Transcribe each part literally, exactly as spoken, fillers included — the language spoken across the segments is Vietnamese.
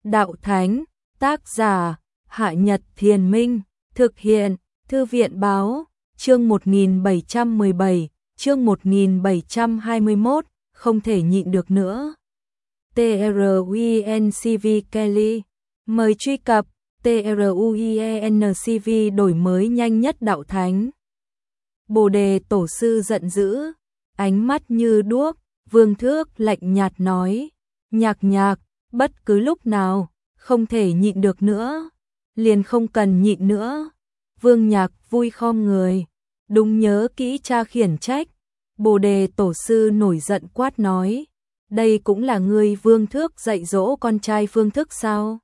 đạo thánh, tác giả, Hạ Nhật Thiền Minh, thực hiện, Thư viện Báo, chương một nghìn bảy trăm mười bảy, chương một nghìn bảy trăm hai mươi mốt, không thể nhịn được nữa. truencv Kelly, mời truy cập, truencv đổi mới nhanh nhất đạo thánh. Bồ Đề Tổ sư giận dữ, ánh mắt như đuốc, Vương Thước lạnh nhạt nói, nhạc nhạc, bất cứ lúc nào, không thể nhịn được nữa, liền không cần nhịn nữa. Vương Nhạc vui khom người, đúng nhớ kỹ cha khiển trách. Bồ Đề Tổ sư nổi giận quát nói, đây cũng là ngươi Vương Thước dạy dỗ con trai Phương Thức sao?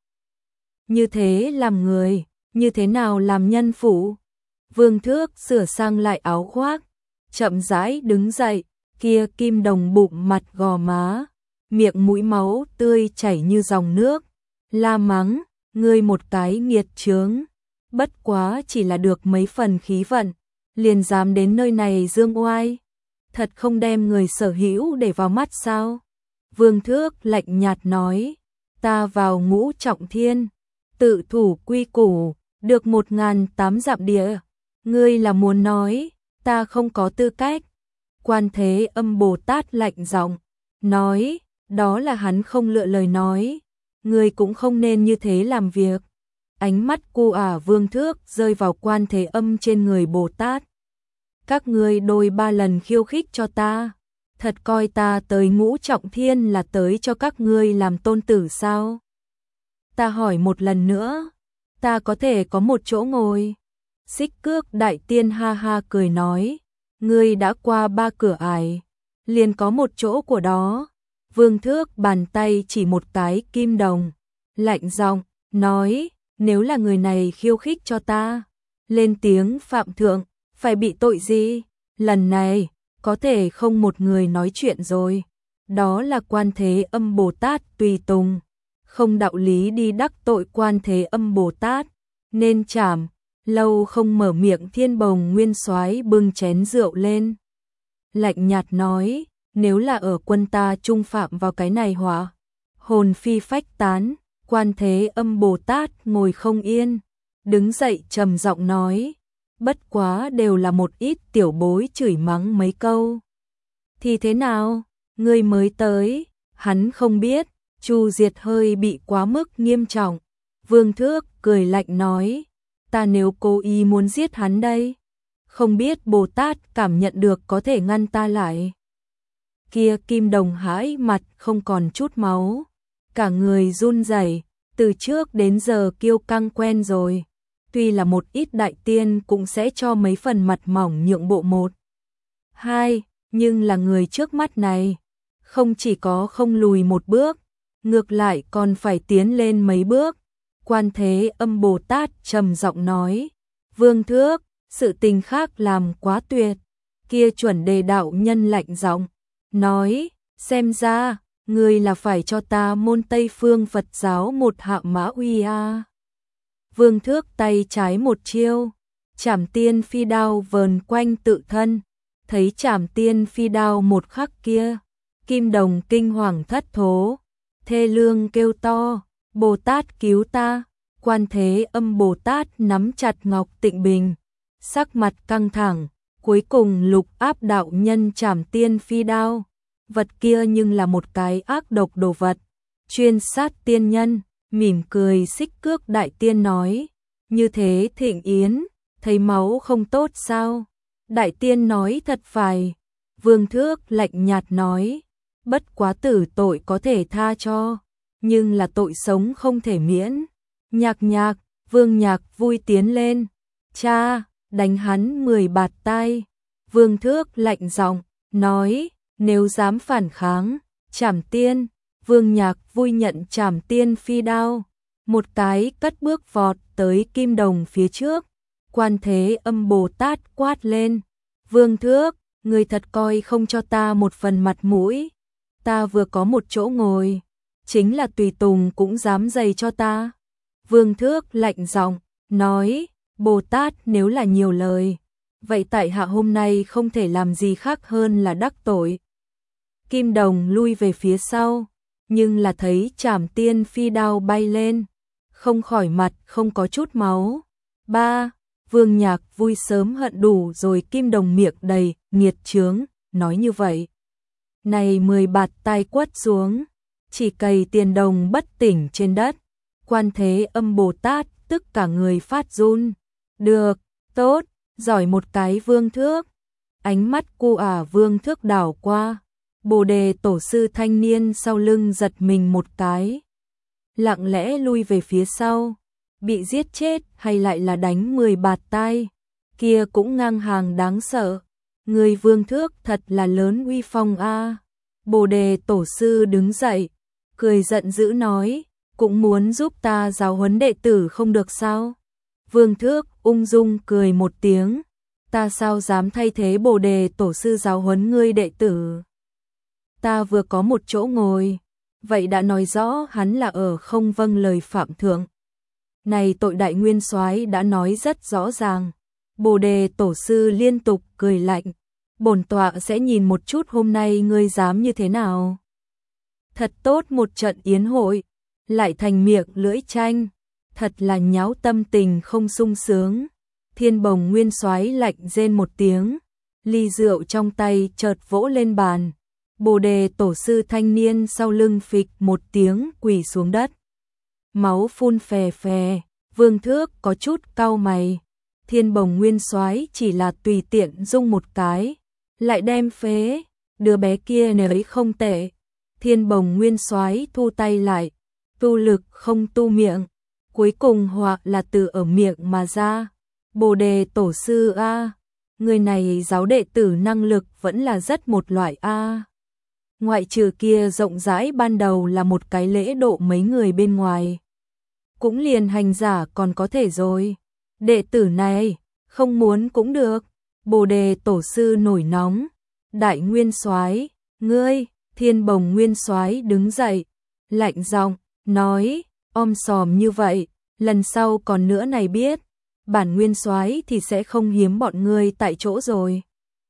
Như thế làm người, như thế nào làm nhân phụ? Vương Thước sửa sang lại áo khoác, chậm rãi đứng dậy, kia kim đồng bụng mặt gò má, miệng mũi máu tươi chảy như dòng nước, la mắng, ngươi một cái nghiệt chướng, bất quá chỉ là được mấy phần khí vận, liền dám đến nơi này dương oai, thật không đem người sở hữu để vào mắt sao? Vương Thước lạnh nhạt nói, ta vào ngũ trọng thiên, tự thủ quy củ, được một ngàn tám dặm địa, ngươi là muốn nói, ta không có tư cách. Quan Thế Âm Bồ Tát lạnh giọng nói, đó là hắn không lựa lời nói, ngươi cũng không nên như thế làm việc. Ánh mắt cu ả Vương Thước rơi vào Quan Thế Âm trên người Bồ Tát. Các ngươi đôi ba lần khiêu khích cho ta, thật coi ta tới ngũ trọng thiên là tới cho các ngươi làm tôn tử sao? Ta hỏi một lần nữa, ta có thể có một chỗ ngồi? Xích Cước Đại Tiên ha ha cười nói, ngươi đã qua ba cửa ải, liền có một chỗ của đó. Vương Thước bàn tay chỉ một cái kim đồng, lạnh giọng nói, nếu là người này khiêu khích cho ta, lên tiếng phạm thượng, phải bị tội gì? Lần này, có thể không một người nói chuyện rồi. Đó là Quan Thế Âm Bồ Tát tùy tùng, không đạo lý đi đắc tội Quan Thế Âm Bồ Tát, nên trảm. Lâu không mở miệng Thiên Bồng Nguyên Soái bưng chén rượu lên, lạnh nhạt nói, nếu là ở quân ta trung phạm vào cái này hỏa, hồn phi phách tán. Quan Thế Âm Bồ Tát ngồi không yên, đứng dậy trầm giọng nói, bất quá đều là một ít tiểu bối chửi mắng mấy câu. Thì thế nào, ngươi mới tới, hắn không biết, Chu Diệt hơi bị quá mức nghiêm trọng. Vương Thước cười lạnh nói, ta nếu cố ý muốn giết hắn đây, không biết Bồ Tát cảm nhận được có thể ngăn ta lại. Kia kim đồng hãi mặt không còn chút máu, cả người run rẩy, từ trước đến giờ kiêu căng quen rồi, tuy là một ít đại tiên cũng sẽ cho mấy phần mặt mỏng nhượng bộ một hai, nhưng là người trước mắt này, không chỉ có không lùi một bước, ngược lại còn phải tiến lên mấy bước. Quan Thế Âm Bồ Tát trầm giọng nói, Vương Thước, sự tình khác làm quá tuyệt. Kia Chuẩn Đề đạo nhân lạnh giọng nói, xem ra, ngươi là phải cho ta môn Tây Phương Phật giáo một hạ mã uy a. Vương Thước tay trái một chiêu, Trảm Tiên Phi đao vờn quanh tự thân, thấy Trảm Tiên Phi đao một khắc kia, kim đồng kinh hoàng thất thố, thê lương kêu to, Bồ Tát cứu ta. Quan Thế Âm Bồ Tát nắm chặt ngọc tịnh bình, sắc mặt căng thẳng, cuối cùng lục áp đạo nhân Trảm Tiên Phi đao. Vật kia nhưng là một cái ác độc đồ vật, chuyên sát tiên nhân. Mỉm cười Xích Cước Đại Tiên nói, như thế Thịnh Yến, thấy máu không tốt sao? Đại Tiên nói thật phải. Vương Thước lạnh nhạt nói, bất quá tử tội có thể tha cho, nhưng là tội sống không thể miễn. Nhạc nhạc, Vương Nhạc vui tiến lên, cha, đánh hắn mười bạt tai. Vương Thước lạnh giọng nói, nếu dám phản kháng, Trảm Tiên. Vương Nhạc vui nhận Trảm Tiên Phi đao, một cái cất bước vọt tới kim đồng phía trước. Quan Thế Âm Bồ Tát quát lên, Vương Thước, người thật coi không cho ta một phần mặt mũi, ta vừa có một chỗ ngồi, chính là tùy tùng cũng dám giày cho ta. Vương Thước lạnh giọng nói, Bồ Tát nếu là nhiều lời, vậy tại hạ hôm nay không thể làm gì khác hơn là đắc tội. Kim đồng lui về phía sau, nhưng là thấy Trảm Tiên phi đao bay lên, không khỏi mặt không có chút máu. Ba, Vương Nhạc Vui sớm hận đủ rồi, kim đồng miệng đầy, nghiệt chướng, nói như vậy. Này mười bạt tai quất xuống, chỉ cày tiền đồng bất tỉnh trên đất. Quan Thế Âm Bồ Tát tức cả người phát run. Được, tốt, giỏi một cái Vương Thước. Ánh mắt cu ả Vương Thước đảo qua, Bồ Đề tổ sư thanh niên sau lưng giật mình một cái, lặng lẽ lui về phía sau. Bị giết chết hay lại là đánh mười bạt tai, kia cũng ngang hàng đáng sợ. Người Vương Thước thật là lớn uy phong a. Bồ Đề tổ sư đứng dậy, cười giận dữ nói, cũng muốn giúp ta giáo huấn đệ tử không được sao? Vương Thước ung dung cười một tiếng, ta sao dám thay thế Bồ Đề tổ sư giáo huấn ngươi đệ tử? Ta vừa có một chỗ ngồi, vậy đã nói rõ hắn là ở không vâng lời phạm thượng. Này tội đại nguyên soái đã nói rất rõ ràng. Bồ Đề tổ sư liên tục cười lạnh, bổn tọa sẽ nhìn một chút hôm nay ngươi dám như thế nào. Thật tốt một trận yến hội, lại thành miệng lưỡi tranh, thật là nháo tâm tình không sung sướng. Thiên Bồng nguyên soái lạnh rên một tiếng, ly rượu trong tay chợt vỗ lên bàn. Bồ Đề tổ sư thanh niên sau lưng phịch một tiếng quỳ xuống đất. Máu phun phè phè, Vương Thước có chút cau mày. Thiên Bồng nguyên soái chỉ là tùy tiện dung một cái, lại đem phế, đứa bé kia nếu ấy không tệ. Thiên Bồng nguyên soái thu tay lại, tu lực không tu miệng, cuối cùng hoặc là từ ở miệng mà ra. Bồ Đề tổ sư a, người này giáo đệ tử năng lực vẫn là rất một loại a. Ngoại trừ kia rộng rãi ban đầu là một cái lễ độ mấy người bên ngoài, cũng liền hành giả còn có thể rồi. Đệ tử này, không muốn cũng được. Bồ Đề tổ sư nổi nóng. Đại nguyên soái, ngươi, Thiên Bồng nguyên soái đứng dậy, lạnh giọng nói, om sòm như vậy, lần sau còn nữa này biết, bản nguyên soái thì sẽ không hiếm bọn ngươi tại chỗ rồi.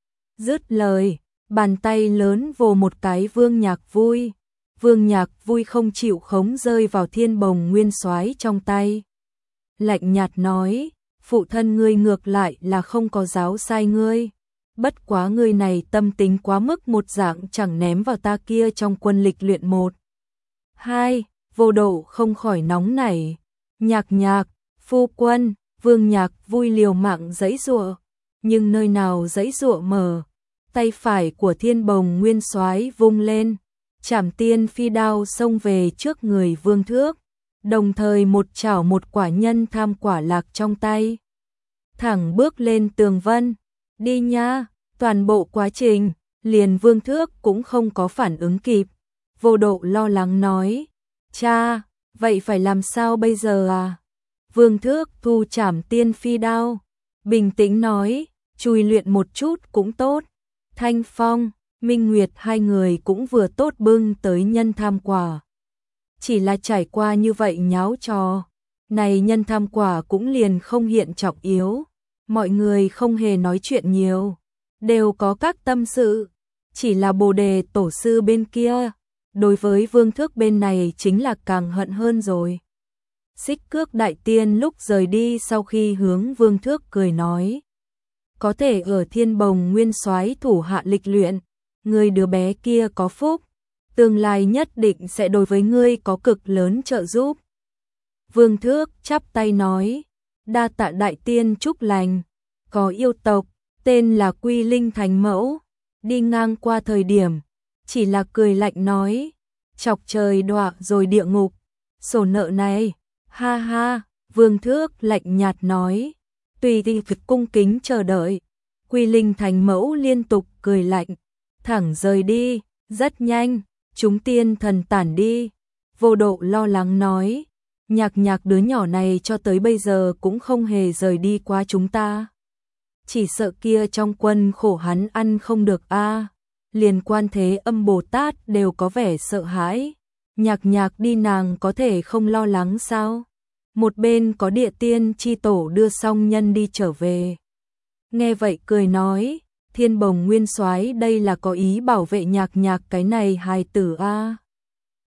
Dứt lời, bàn tay lớn vồ một cái Vương Nhạc Vui. Vương Nhạc Vui không chịu khống rơi vào Thiên Bồng nguyên soái trong tay. Lạnh nhạt nói, phụ thân ngươi ngược lại là không có giáo sai ngươi. Bất quá ngươi này tâm tính quá mức một dạng chẳng ném vào ta kia trong quân lịch luyện một. Hai, Vô Độ không khỏi nóng nảy. Nhạc nhạc, phu quân, Vương Nhạc Vui liều mạng giãy giụa, nhưng nơi nào giãy giụa mở, tay phải của Thiên Bồng nguyên soái vung lên, Trảm Tiên phi đao xông về trước người Vương Thước, đồng thời một chảo một quả nhân tham quả lạc trong tay, thẳng bước lên tường vân. Đi nha. Toàn bộ quá trình, liền Vương Thước cũng không có phản ứng kịp. Vô Độ lo lắng nói, cha, vậy phải làm sao bây giờ à? Vương Thước thu Trảm Tiên phi đao, bình tĩnh nói, chui luyện một chút cũng tốt. Thanh Phong, Minh Nguyệt hai người cũng vừa tốt bưng tới nhân tham quả. Chỉ là trải qua như vậy nháo trò, này nhân tham quả cũng liền không hiện trọng yếu. Mọi người không hề nói chuyện nhiều, đều có các tâm sự. Chỉ là Bồ Đề tổ sư bên kia, đối với Vương Thước bên này chính là càng hận hơn rồi. Xích Cước đại tiên lúc rời đi sau khi hướng Vương Thước cười nói, có thể ở Thiên Bồng nguyên soái thủ hạ lịch luyện, người đứa bé kia có phúc, tương lai nhất định sẽ đối với ngươi có cực lớn trợ giúp. Vương Thước chắp tay nói, đa tạ đại tiên chúc lành. Có yêu tộc, tên là Quy Linh Thánh Mẫu, đi ngang qua thời điểm, chỉ là cười lạnh nói, chọc trời đọa rồi địa ngục, sổ nợ này, ha ha. Vương Thước lạnh nhạt nói, tùy thì việc cung kính chờ đợi. Quy Linh Thánh Mẫu liên tục cười lạnh, thẳng rời đi, rất nhanh, chúng tiên thần tản đi. Vô Độ lo lắng nói, Nhạc Nhạc đứa nhỏ này cho tới bây giờ cũng không hề rời đi qua chúng ta. Chỉ sợ kia trong quân khổ hắn ăn không được a. Liền Quan Thế Âm Bồ Tát đều có vẻ sợ hãi. Nhạc Nhạc đi nàng có thể không lo lắng sao? Một bên có Địa Tiên chi tổ đưa xong nhân đi trở về. Nghe vậy cười nói, Thiên Bồng nguyên soái đây là có ý bảo vệ Nhạc Nhạc cái này hài tử a.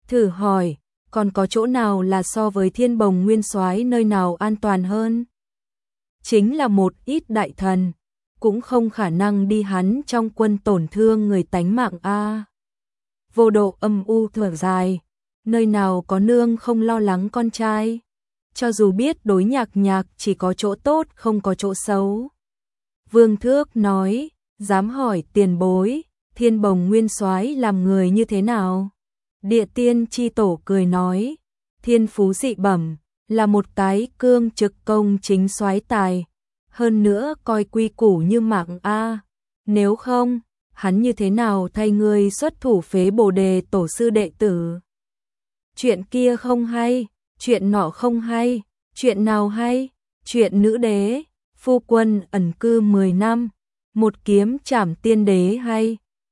Thử hỏi, còn có chỗ nào là so với Thiên Bồng Nguyên Soái nơi nào an toàn hơn? Chính là một ít đại thần, cũng không khả năng đi hắn trong quân tổn thương người tánh mạng a. Vô Độ âm u thở dài, nơi nào có nương không lo lắng con trai, cho dù biết đối Nhạc Nhạc chỉ có chỗ tốt không có chỗ xấu. Vương Thước nói, dám hỏi tiền bối, Thiên Bồng Nguyên Soái làm người như thế nào? Địa Tiên chi tổ cười nói, thiên phú dị bẩm, là một tái cương trực công chính soái tài, hơn nữa coi quy củ như mạng a, nếu không, hắn như thế nào thay ngươi xuất thủ phế Bồ Đề tổ sư đệ tử? Chuyện kia không hay, chuyện nọ không hay, chuyện nào hay? Chuyện nữ đế, phu quân ẩn cư mười năm, một kiếm trảm tiên đế hay?